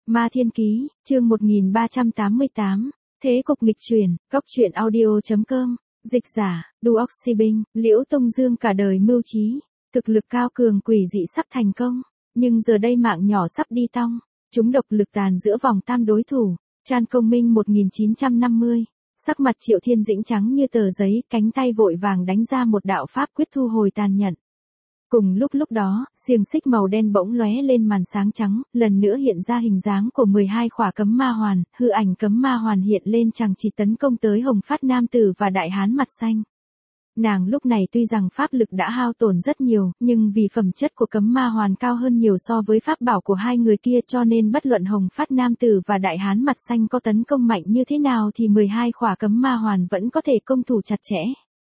Ma Thiên Ký, chương 1388, Thế cục nghịch chuyển, góc truyện audio.com, dịch giả, Duoxibinh, Liễu Tông Dương cả đời mưu trí, thực lực cao cường quỷ dị sắp thành công, nhưng giờ đây mạng nhỏ sắp đi tong, chúng độc lực tàn giữa vòng tam đối thủ, Trang Công Minh 1950, sắc mặt Triệu Thiên Dĩnh trắng như tờ giấy, cánh tay vội vàng đánh ra một đạo pháp quyết thu hồi tàn nhẫn. Cùng lúc đó, xiềng xích màu đen bỗng lóe lên màn sáng trắng, lần nữa hiện ra hình dáng của 12 khỏa cấm ma hoàn, hư ảnh cấm ma hoàn hiện lên chằng chỉ tấn công tới Hồng Phát Nam Tử và Đại Hán mặt xanh. Nàng lúc này tuy rằng pháp lực đã hao tổn rất nhiều, nhưng vì phẩm chất của cấm ma hoàn cao hơn nhiều so với pháp bảo của hai người kia cho nên bất luận Hồng Phát Nam Tử và Đại Hán mặt xanh có tấn công mạnh như thế nào thì 12 khỏa cấm ma hoàn vẫn có thể công thủ chặt chẽ.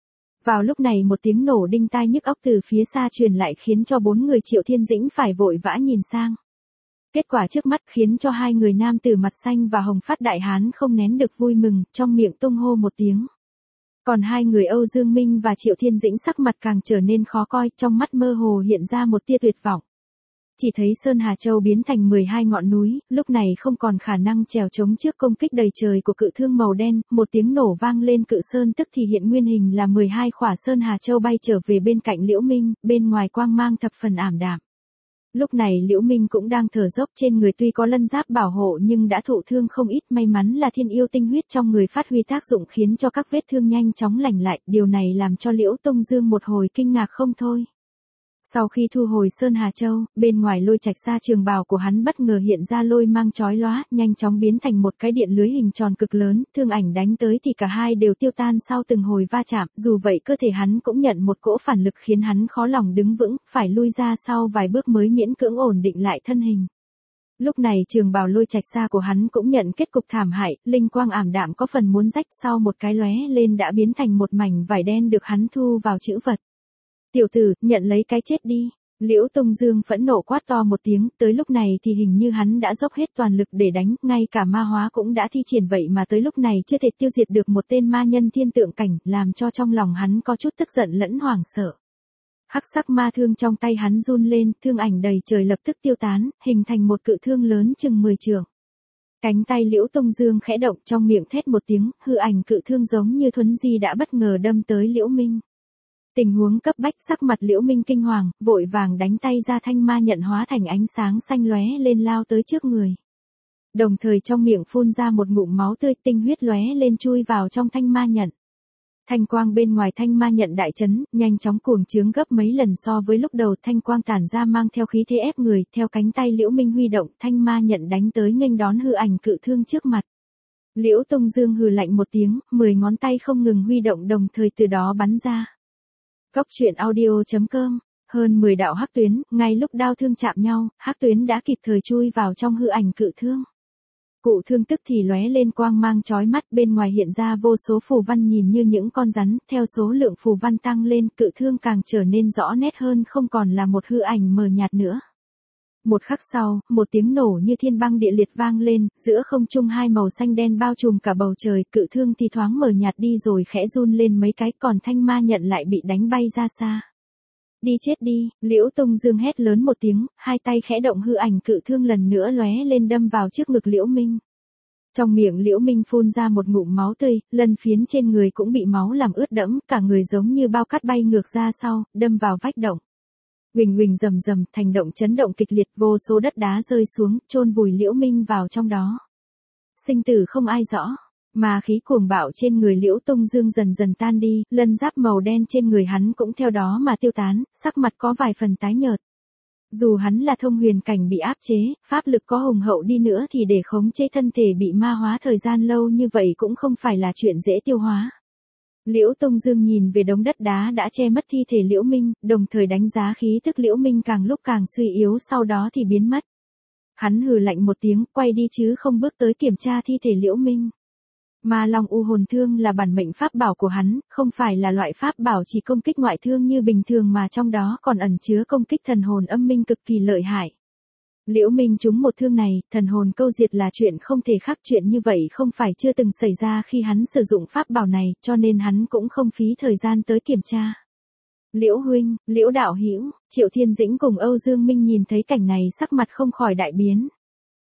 Vào lúc này một tiếng nổ đinh tai nhức óc từ phía xa truyền lại khiến cho bốn người Triệu Thiên Dĩnh phải vội vã nhìn sang. Kết quả trước mắt khiến cho hai người nam tử mặt xanh và Hồng Phát Đại Hán không nén được vui mừng, trong miệng tung hô một tiếng. Còn hai người Âu Dương Minh và Triệu Thiên Dĩnh sắc mặt càng trở nên khó coi, trong mắt mơ hồ hiện ra một tia tuyệt vọng. Chỉ thấy Sơn Hà Châu biến thành 12 ngọn núi, lúc này không còn khả năng trèo chống trước công kích đầy trời của cự thương màu đen, một tiếng nổ vang lên cự sơn tức thì hiện nguyên hình là 12 khỏa Sơn Hà Châu bay trở về bên cạnh Liễu Minh, bên ngoài quang mang thập phần ảm đạm. Lúc này Liễu Minh cũng đang thở dốc, trên người tuy có lân giáp bảo hộ nhưng đã thụ thương không ít, may mắn là thiên yêu tinh huyết trong người phát huy tác dụng khiến cho các vết thương nhanh chóng lành lại, điều này làm cho Liễu Tông Dương một hồi kinh ngạc không thôi. Sau khi thu hồi Sơn Hà Châu, bên ngoài Lôi Trạch Sa trường bào của hắn bất ngờ hiện ra lôi mang chói lóa, nhanh chóng biến thành một cái điện lưới hình tròn cực lớn, thương ảnh đánh tới thì cả hai đều tiêu tan sau từng hồi va chạm, dù vậy cơ thể hắn cũng nhận một cỗ phản lực khiến hắn khó lòng đứng vững, phải lui ra sau vài bước mới miễn cưỡng ổn định lại thân hình. Lúc này trường bào Lôi Trạch Sa của hắn cũng nhận kết cục thảm hại, linh quang ảm đạm có phần muốn rách, sau một cái lóe lên đã biến thành một mảnh vải đen được hắn thu vào trữ vật. Tiểu tử, nhận lấy cái chết đi. Liễu Tông Dương phẫn nộ quát to một tiếng, tới lúc này thì hình như hắn đã dốc hết toàn lực để đánh, ngay cả ma hóa cũng đã thi triển vậy mà tới lúc này chưa thể tiêu diệt được một tên ma nhân thiên tượng cảnh, làm cho trong lòng hắn có chút tức giận lẫn hoảng sợ. Hắc sắc ma thương trong tay hắn run lên, thương ảnh đầy trời lập tức tiêu tán, hình thành một cự thương lớn chừng 10 trượng. Cánh tay Liễu Tông Dương khẽ động, trong miệng thét một tiếng, hư ảnh cự thương giống như thuấn di đã bất ngờ đâm tới Liễu Minh. Tình huống cấp bách, sắc mặt Liễu Minh kinh hoàng, vội vàng đánh tay ra thanh ma nhận hóa thành ánh sáng xanh lóe lên lao tới trước người. Đồng thời trong miệng phun ra một ngụm máu tươi, tinh huyết lóe lên chui vào trong thanh ma nhận. Thanh quang bên ngoài thanh ma nhận đại chấn, nhanh chóng cuồng trướng gấp mấy lần so với lúc đầu, thanh quang tản ra mang theo khí thế ép người, theo cánh tay Liễu Minh huy động, thanh ma nhận đánh tới nghênh đón hư ảnh cự thương trước mặt. Liễu Tông Dương hừ lạnh một tiếng, 10 ngón tay không ngừng huy động đồng thời từ đó bắn ra. Góc truyện audio.com, hơn 10 đạo hắc tuyến, ngay lúc đao thương chạm nhau, hắc tuyến đã kịp thời chui vào trong hư ảnh cự thương. Cụ thương tức thì lóe lên quang mang chói mắt, bên ngoài hiện ra vô số phù văn nhìn như những con rắn, theo số lượng phù văn tăng lên, cự thương càng trở nên rõ nét hơn, không còn là một hư ảnh mờ nhạt nữa. Một khắc sau, một tiếng nổ như thiên băng địa liệt vang lên, giữa không trung hai màu xanh đen bao trùm cả bầu trời, cự thương thì thoáng mờ nhạt đi rồi khẽ run lên mấy cái, còn thanh ma nhận lại bị đánh bay ra xa. Đi chết đi, Liễu Tông Dương hét lớn một tiếng, hai tay khẽ động, hư ảnh cự thương lần nữa lóe lên đâm vào trước ngực Liễu Minh. Trong miệng Liễu Minh phun ra một ngụm máu tươi, lân phiến trên người cũng bị máu làm ướt đẫm, cả người giống như bao cát bay ngược ra sau, đâm vào vách động. Huỳnh huỳnh rầm rầm, thành động chấn động kịch liệt, vô số đất đá rơi xuống, chôn vùi Liễu Minh vào trong đó. Sinh tử không ai rõ, mà khí cuồng bạo trên người Liễu Tông Dương dần dần tan đi, lân giáp màu đen trên người hắn cũng theo đó mà tiêu tán, sắc mặt có vài phần tái nhợt. Dù hắn là thông huyền cảnh bị áp chế, pháp lực có hùng hậu đi nữa thì để khống chế thân thể bị ma hóa thời gian lâu như vậy cũng không phải là chuyện dễ tiêu hóa. Liễu Tông Dương nhìn về đống đất đá đã che mất thi thể Liễu Minh, đồng thời đánh giá khí tức Liễu Minh càng lúc càng suy yếu, sau đó thì biến mất. Hắn hừ lạnh một tiếng, quay đi chứ không bước tới kiểm tra thi thể Liễu Minh. Ma Long U Hồn Thương là bản mệnh pháp bảo của hắn, không phải là loại pháp bảo chỉ công kích ngoại thương như bình thường mà trong đó còn ẩn chứa công kích thần hồn âm minh cực kỳ lợi hại. Liễu Minh trúng một thương này, thần hồn câu diệt là chuyện không thể khác, chuyện như vậy không phải chưa từng xảy ra khi hắn sử dụng pháp bảo này, cho nên hắn cũng không phí thời gian tới kiểm tra. Liễu huynh, Liễu đạo hữu, Triệu Thiên Dĩnh cùng Âu Dương Minh nhìn thấy cảnh này sắc mặt không khỏi đại biến.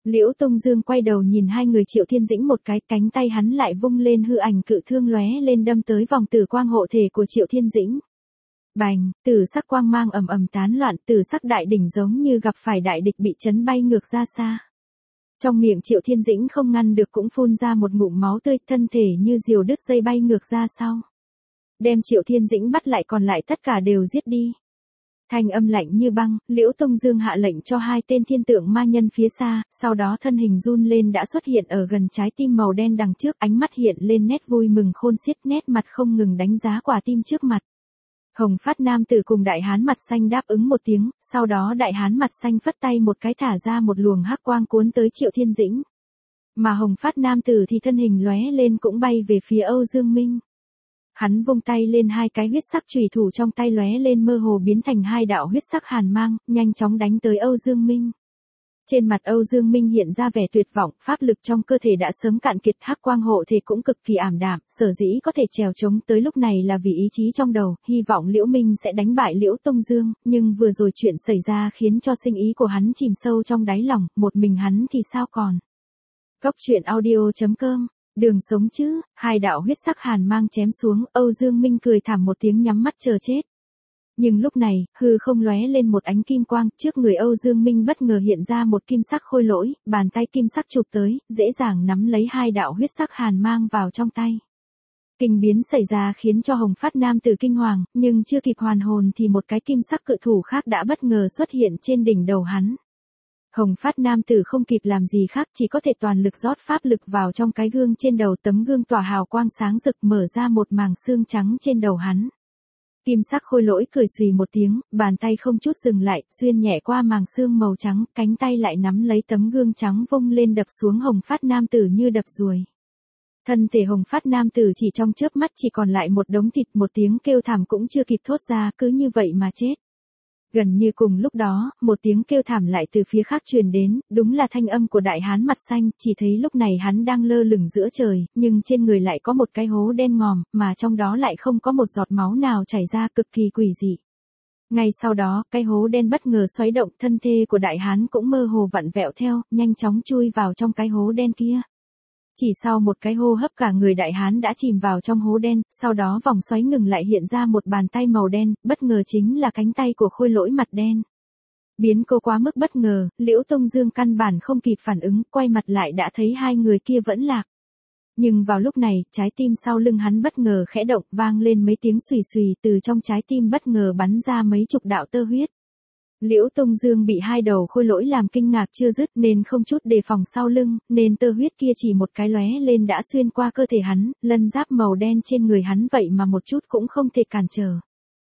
Liễu Tông Dương quay đầu nhìn hai người Triệu Thiên Dĩnh một cái, cánh tay hắn lại vung lên, hư ảnh cự thương lóe lên đâm tới vòng tử quang hộ thể của Triệu Thiên Dĩnh. Bành, tử sắc quang mang ầm ầm tán loạn, tử sắc đại đỉnh giống như gặp phải đại địch bị chấn bay ngược ra xa. Trong miệng Triệu Thiên Dĩnh không ngăn được cũng phun ra một ngụm máu tươi, thân thể như diều đứt dây bay ngược ra sau. Đem Triệu Thiên Dĩnh bắt lại, còn lại tất cả đều giết đi. Thanh âm lạnh như băng, Liễu Tông Dương hạ lệnh cho hai tên thiên tượng ma nhân phía xa, sau đó thân hình run lên đã xuất hiện ở gần trái tim màu đen đằng trước, ánh mắt hiện lên nét vui mừng khôn xiết, nét mặt không ngừng đánh giá quả tim trước mặt. Hồng Phát nam tử cùng đại hán mặt xanh đáp ứng một tiếng, sau đó đại hán mặt xanh phất tay một cái thả ra một luồng hắc quang cuốn tới Triệu Thiên Dĩnh. Mà Hồng Phát nam tử thì thân hình lóe lên cũng bay về phía Âu Dương Minh. Hắn vung tay lên, hai cái huyết sắc chùy thủ trong tay lóe lên mơ hồ biến thành hai đạo huyết sắc hàn mang, nhanh chóng đánh tới Âu Dương Minh. Trên mặt Âu Dương Minh hiện ra vẻ tuyệt vọng, pháp lực trong cơ thể đã sớm cạn kiệt, hắc quang hộ thể cũng cực kỳ ảm đạm, sở dĩ có thể trèo chống tới lúc này là vì ý chí trong đầu, hy vọng Liễu Minh sẽ đánh bại Liễu Tông Dương, nhưng vừa rồi chuyện xảy ra khiến cho sinh ý của hắn chìm sâu trong đáy lòng, một mình hắn thì sao còn. Góc truyện audio.com, đường sống chứ, hai đạo huyết sắc hàn mang chém xuống, Âu Dương Minh cười thảm một tiếng nhắm mắt chờ chết. Nhưng lúc này, hư không lóe lên một ánh kim quang, trước người Âu Dương Minh bất ngờ hiện ra một kim sắc khôi lỗi, bàn tay kim sắc chụp tới, dễ dàng nắm lấy hai đạo huyết sắc hàn mang vào trong tay. Kinh biến xảy ra khiến cho Hồng Phát nam tử kinh hoàng, nhưng chưa kịp hoàn hồn thì một cái kim sắc cự thủ khác đã bất ngờ xuất hiện trên đỉnh đầu hắn. Hồng Phát nam tử không kịp làm gì khác, chỉ có thể toàn lực rót pháp lực vào trong cái gương trên đầu, tấm gương tỏa hào quang sáng rực mở ra một màng xương trắng trên đầu hắn. Kim sắc khôi lỗi cười xùy một tiếng, bàn tay không chút dừng lại, xuyên nhẹ qua màng xương màu trắng, cánh tay lại nắm lấy tấm gương trắng vung lên đập xuống Hồng Phát nam tử như đập ruồi. Thân thể Hồng Phát nam tử chỉ trong chớp mắt chỉ còn lại một đống thịt, một tiếng kêu thảm cũng chưa kịp thốt ra, cứ như vậy mà chết. Gần như cùng lúc đó, một tiếng kêu thảm lại từ phía khác truyền đến, đúng là thanh âm của đại hán mặt xanh, chỉ thấy lúc này hắn đang lơ lửng giữa trời, nhưng trên người lại có một cái hố đen ngòm, mà trong đó lại không có một giọt máu nào chảy ra, cực kỳ quỷ dị. Ngay sau đó, cái hố đen bất ngờ xoáy động, thân thể của đại hán cũng mơ hồ vặn vẹo theo, nhanh chóng chui vào trong cái hố đen kia. Chỉ sau một cái hô hấp cả người đại hán đã chìm vào trong hố đen, sau đó vòng xoáy ngừng lại hiện ra một bàn tay màu đen, bất ngờ chính là cánh tay của khôi lỗi mặt đen. Biến cố quá mức bất ngờ, Liễu Tông Dương căn bản không kịp phản ứng, quay mặt lại đã thấy hai người kia vẫn lạc. Nhưng vào lúc này, trái tim sau lưng hắn bất ngờ khẽ động, vang lên mấy tiếng xùy xùy, từ trong trái tim bất ngờ bắn ra mấy chục đạo tơ huyết. Liễu Tông Dương bị hai đầu khôi lỗi làm kinh ngạc chưa dứt nên không chút đề phòng sau lưng, nên tơ huyết kia chỉ một cái lóe lên đã xuyên qua cơ thể hắn, lân giáp màu đen trên người hắn vậy mà một chút cũng không thể cản trở.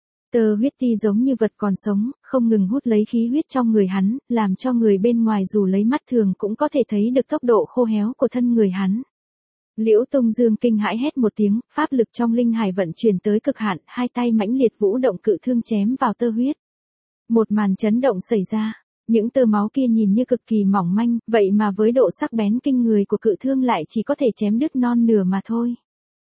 Tơ huyết ti giống như vật còn sống, không ngừng hút lấy khí huyết trong người hắn, làm cho người bên ngoài dù lấy mắt thường cũng có thể thấy được tốc độ khô héo của thân người hắn. Liễu Tông Dương kinh hãi hét một tiếng, pháp lực trong linh hải vận chuyển tới cực hạn, hai tay mãnh liệt vũ động cự thương chém vào tơ huyết. Một màn chấn động xảy ra, những tơ máu kia nhìn như cực kỳ mỏng manh, vậy mà với độ sắc bén kinh người của cự thương lại chỉ có thể chém đứt non nửa mà thôi.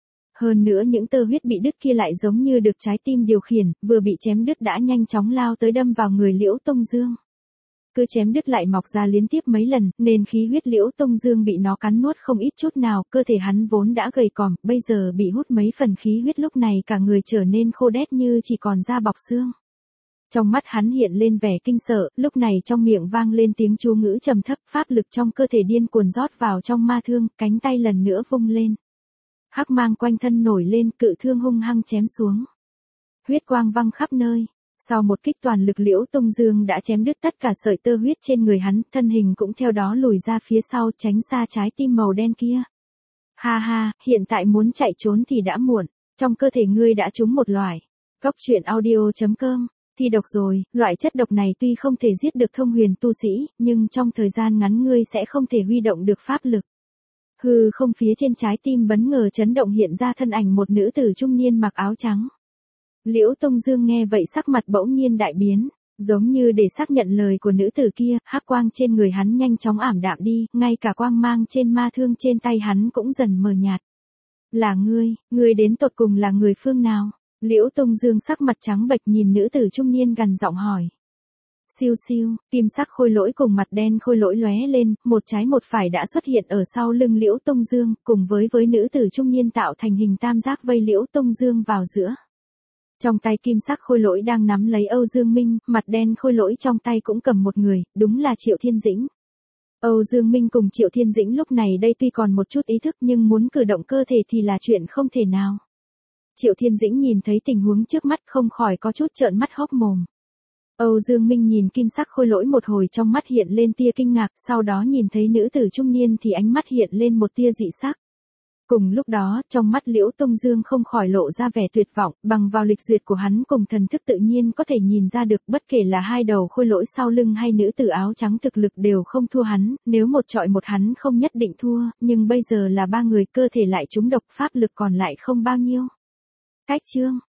Hơn nữa những tơ huyết bị đứt kia lại giống như được trái tim điều khiển, vừa bị chém đứt đã nhanh chóng lao tới đâm vào người Liễu Tông Dương. Cứ chém đứt lại mọc ra liên tiếp mấy lần, nên khí huyết Liễu Tông Dương bị nó cắn nuốt không ít chút nào, cơ thể hắn vốn đã gầy còm, bây giờ bị hút mấy phần khí huyết lúc này cả người trở nên khô đét như chỉ còn da bọc xương. Trong mắt hắn hiện lên vẻ kinh sợ, lúc này trong miệng vang lên tiếng chú ngữ trầm thấp, pháp lực trong cơ thể điên cuồng rót vào trong ma thương, cánh tay lần nữa vung lên. Hắc mang quanh thân nổi lên, cự thương hung hăng chém xuống. Huyết quang văng khắp nơi. Sau một kích toàn lực Liễu Tông Dương đã chém đứt tất cả sợi tơ huyết trên người hắn, thân hình cũng theo đó lùi ra phía sau tránh xa trái tim màu đen kia. Ha ha, hiện tại muốn chạy trốn thì đã muộn, trong cơ thể ngươi đã trúng một loại. Góc truyện audio.com, thi độc rồi, loại chất độc này tuy không thể giết được thông huyền tu sĩ, nhưng trong thời gian ngắn ngươi sẽ không thể huy động được pháp lực. Hư không phía trên trái tim bấn ngờ chấn động hiện ra thân ảnh một nữ tử trung niên mặc áo trắng. Liễu Tông Dương nghe vậy sắc mặt bỗng nhiên đại biến, giống như để xác nhận lời của nữ tử kia, hắc quang trên người hắn nhanh chóng ảm đạm đi, ngay cả quang mang trên ma thương trên tay hắn cũng dần mờ nhạt. Là ngươi đến tột cùng là người phương nào? Liễu Tông Dương sắc mặt trắng bệch nhìn nữ tử trung niên gằn giọng hỏi. Siêu siêu, kim sắc khôi lỗi cùng mặt đen khôi lỗi lóe lên, một trái một phải đã xuất hiện ở sau lưng Liễu Tông Dương, cùng với nữ tử trung niên tạo thành hình tam giác vây Liễu Tông Dương vào giữa. Trong tay kim sắc khôi lỗi đang nắm lấy Âu Dương Minh, mặt đen khôi lỗi trong tay cũng cầm một người, đúng là Triệu Thiên Dĩnh. Âu Dương Minh cùng Triệu Thiên Dĩnh lúc này đây tuy còn một chút ý thức nhưng muốn cử động cơ thể thì là chuyện không thể nào. Triệu Thiên Dĩnh nhìn thấy tình huống trước mắt không khỏi có chút trợn mắt hốc mồm. Âu Dương Minh nhìn kim sắc khôi lỗi một hồi trong mắt hiện lên tia kinh ngạc, sau đó nhìn thấy nữ tử trung niên thì ánh mắt hiện lên một tia dị sắc. Cùng lúc đó, trong mắt Liễu Tông Dương không khỏi lộ ra vẻ tuyệt vọng, bằng vào lịch duyệt của hắn cùng thần thức tự nhiên có thể nhìn ra được bất kể là hai đầu khôi lỗi sau lưng hay nữ tử áo trắng thực lực đều không thua hắn, nếu một chọi một hắn không nhất định thua, nhưng bây giờ là ba người cơ thể lại trúng độc pháp lực còn lại không bao nhiêu. Cách chương